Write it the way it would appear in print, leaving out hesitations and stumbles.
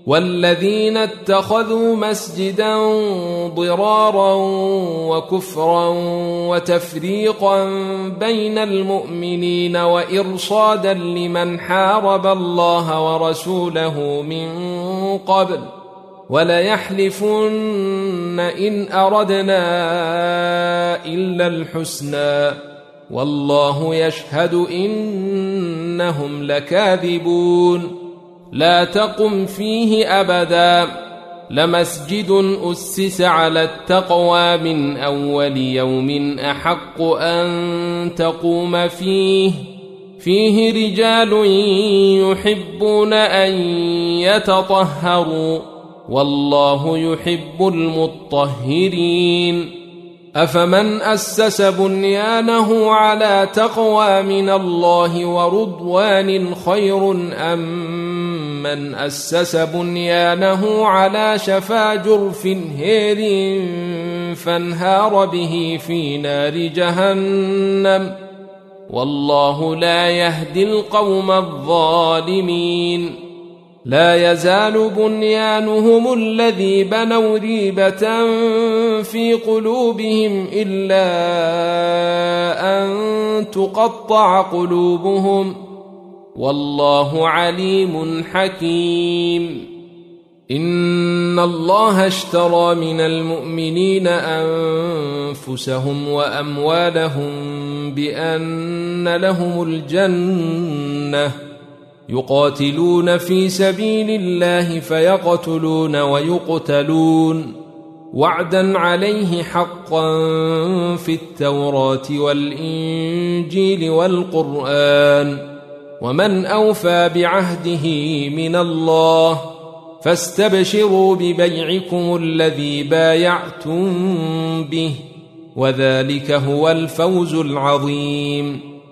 والذين اتخذوا مسجدا ضرارا وكفرا وتفريقا بين المؤمنين وإرصادا لمن حارب الله ورسوله من قبل وليحلفن إن أردنا إلا الحسنى والله يشهد إنهم لكاذبون لا تقم فيه أبدا لمسجد أسس على التقوى من أول يوم أحق أن تقوم فيه رجال يحبون أن يتطهروا والله يحب المطهرين أفمن أسس بنيانه على تقوى من الله ورضوان خير أم من أسس بنيانه على شفا جرف هير فانهار به في نار جهنم والله لا يهدي القوم الظالمين لا يزال بنيانهم الذي بنوا ريبة في قلوبهم إلا أن تقطع قلوبهم والله عليم حكيم إن الله اشترى من المؤمنين أنفسهم وأموالهم بأن لهم الجنة يقاتلون في سبيل الله فيقتلون ويقتلون وعدا عليه حقا في التوراة والإنجيل والقرآن ومن أوفى بعهده من الله فاستبشروا ببيعكم الذي بايعتم به وذلك هو الفوز العظيم